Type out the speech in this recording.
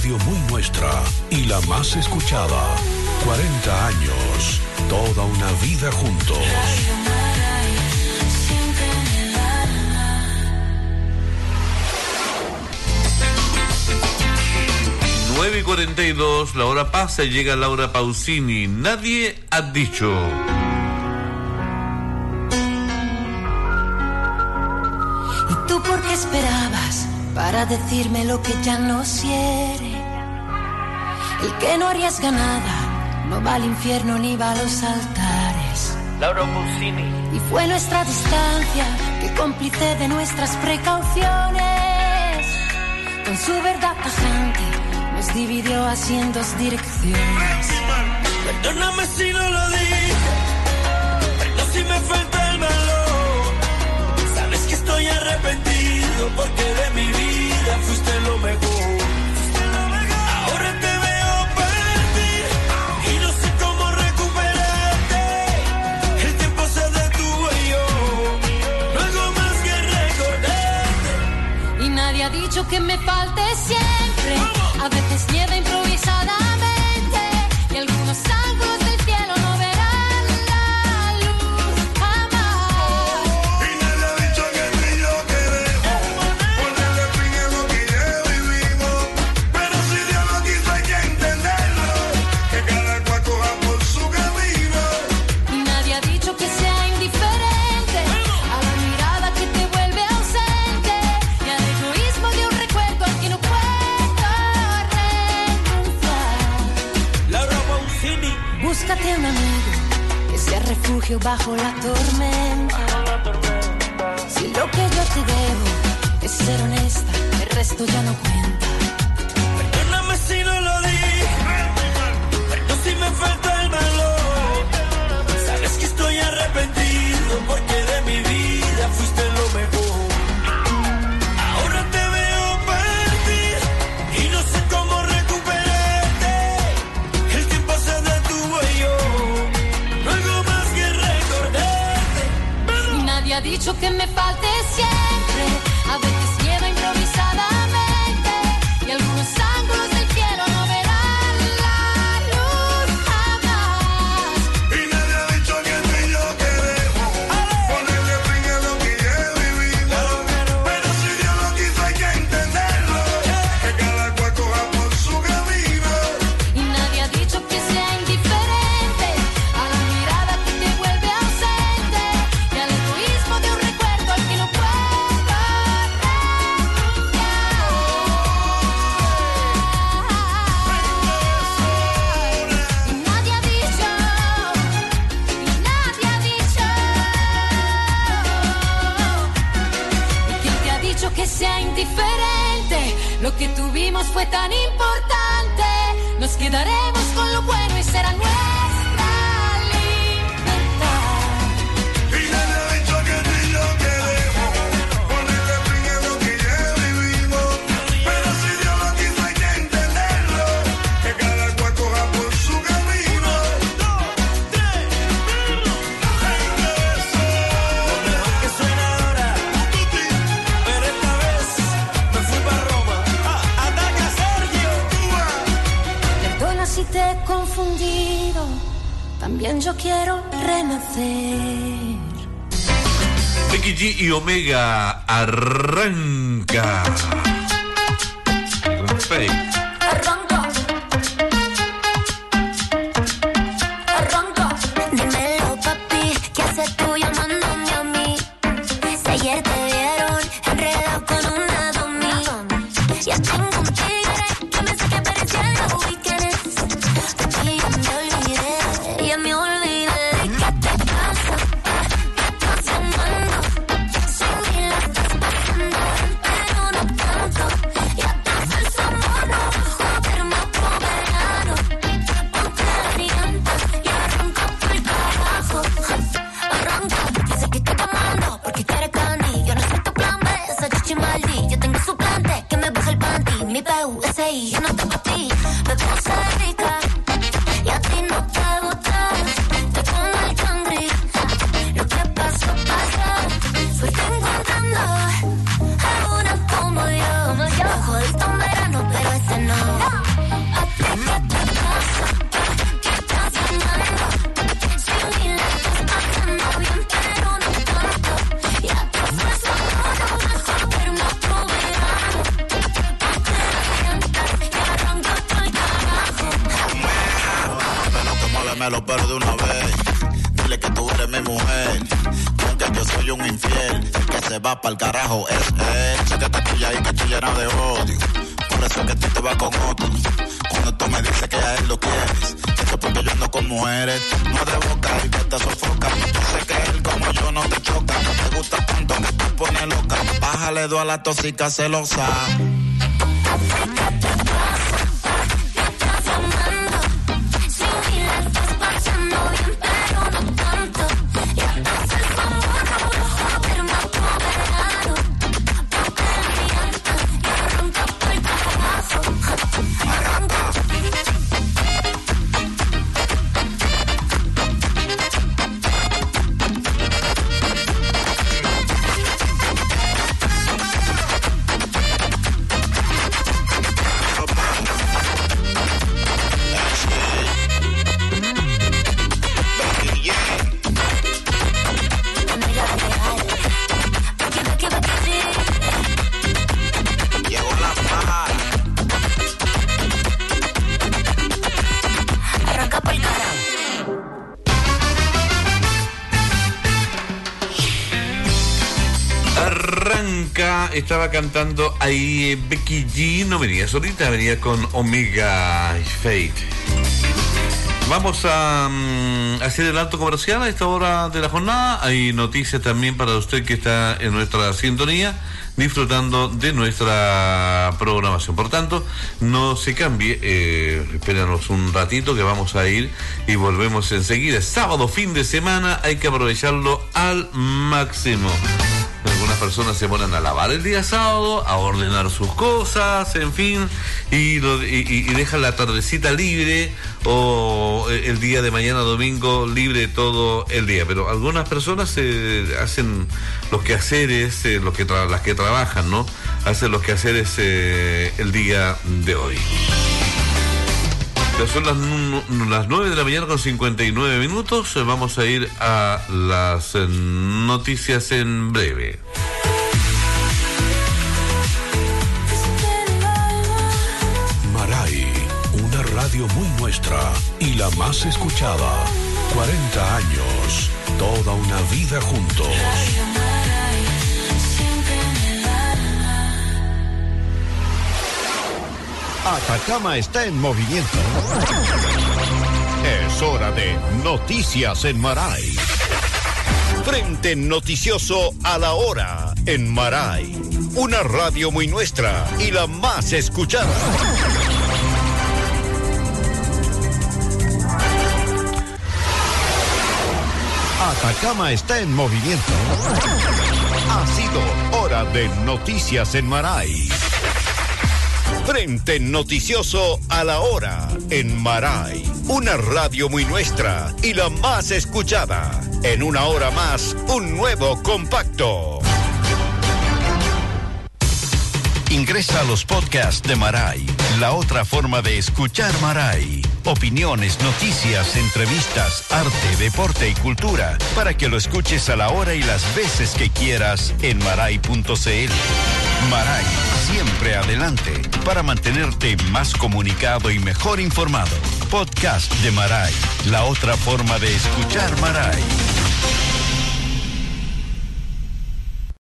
radio muy nuestra y la más escuchada. 40 años, toda una vida juntos. 9:42, la hora pasa y llega Laura Pausini. Nadie ha dicho. ¿Y tú por qué esperabas para decirme lo que ya no quiere? El que no arriesga nada no va al infierno ni va a los altares. Laura Pausini. Y fue nuestra distancia que cómplice de nuestras precauciones. Con su verdad tajante nos dividió así en dos direcciones. Perdóname si no lo dije, perdón si me falta el valor. Sabes que estoy arrepentido porque de mi vida fuiste lo mejor. Ahora te veo partir y no sé cómo recuperarte. El tiempo se detuvo y yo no hago más que recordarte. Y nadie ha dicho que me falte siempre. A veces nieva improvisadamente y algunos ángulos del cielo no verán la luz jamás. Y nadie ha dicho que tú y yo queremos ponerle fin a lo que ya vivimos. Pero si Dios lo quiso hay que entenderlo, que cada cual coja por su camino. Y nadie ha dicho que sea indiferente a la mirada que te vuelve ausente y al egoísmo de un recuerdo al que no puedo búscate un amigo que sea refugio bajo la tormenta. Si lo que yo te debo es ser honesta, el resto ya no cuenta. Perdóname si no lo dije, perdón si me falta el valor. Sabes que estoy arrepentido porque de mi vida fuiste lo mejor. Ahora te veo partir y no sé cómo recuperarte. El tiempo se detuvo y yo no hago más que recordarte. Y nadie ha dicho que me falte siempre. A veces nieva improvisadamente y algunos ángulos del cielo no verán la luz jamás. Y nadie ha dicho que tú y yo queremos ponerle fin a lo que ya vivimos. Pero si Dios lo quiso hay que entenderlo, que cada cual coja por su camino. Y nadie ha dicho que sea indiferente a la mirada que te vuelve ausente y al egoísmo de un recuerdo al que no puedo renunciar. Y nadie ha dicho, ¿y quién te ha dicho que sea indiferente? Lo que tuvimos fue tan importante. Nos quedaremos con lo bueno y será nuestra libertad. Y nadie ha dicho que tú y yo queremos ponerle fin a lo que ya vivimos. Pero si Dios lo quiso hay que entenderlo, que cada cual coja por su camino. 2, 3, lo mejor que suena ahora, pero esta vez me fui para Roma. Ataca Sergio. Perdona si te he confundido. También yo quiero renacer. Becky G y Omega arranca. Con Faith. Arranca. Dímelo, papi, ¿qué haces tú llamándome a mí? Si ayer te vieron enredado con una domi. Ya tengo un tigre que me saque parecía de los weekends. Y ya me olvidé. ¿Qué te pasa? ¿Qué estás fumando? Subí la estás pasando, pero no tanto. Ya te falso mono, joder, más verano. Ponte la aliento y arranca por el carajo. Arranca, dice que estoy tomando porque quiere candy. Yo no soy tu plan B, esa chichi maldi. Yo tengo suplente que me baja el panty. Mi PU, soy un infiel. El que se va pa'l carajo es él. Sé que te chilla y que estoy llena de odio. Por eso es que tú te vas con otro. Cuando tú me dices que a él lo quieres, esto porque yo ando con mujeres. No de boca y que te sofoca. Yo sé que él como yo no te choca. No te gusta tanto que te pone loca. Bájale dos a la tóxica celosa. Estaba cantando ahí Becky G, no venía solita, venía con Omega Fate. Vamos a hacer el alto comercial a esta hora de la jornada. Hay noticias también para usted que está en nuestra sintonía, disfrutando de nuestra programación. Por tanto, no se cambie, espéranos un ratito que vamos a ir y volvemos enseguida. Sábado, fin de semana, hay que aprovecharlo al máximo. Algunas personas se ponen a lavar el día sábado, a ordenar sus cosas, en fin, y dejan la tardecita libre o el día de mañana domingo libre todo el día. Pero algunas personas hacen los quehaceres, las que trabajan, ¿no? Hacen los quehaceres el día de hoy. Son las 9 de la mañana con 59 minutos. Vamos a ir a las noticias en breve. Maray, una radio muy nuestra y la más escuchada. 40 años, toda una vida juntos. Atacama está en movimiento. Es hora de Noticias en Maray. Frente noticioso a la hora en Maray. Una radio muy nuestra y la más escuchada. Atacama está en movimiento. Ha sido hora de Noticias en Maray. Frente noticioso a la hora en Maray. Una radio muy nuestra y la más escuchada. En una hora más, un nuevo compacto. Ingresa a los podcasts de Maray, la otra forma de escuchar Maray. Opiniones, noticias, entrevistas, arte, deporte y cultura, para que lo escuches a la hora y las veces que quieras en maray.cl. Maray, siempre adelante, para mantenerte más comunicado y mejor informado. Podcast de Maray, la otra forma de escuchar Maray.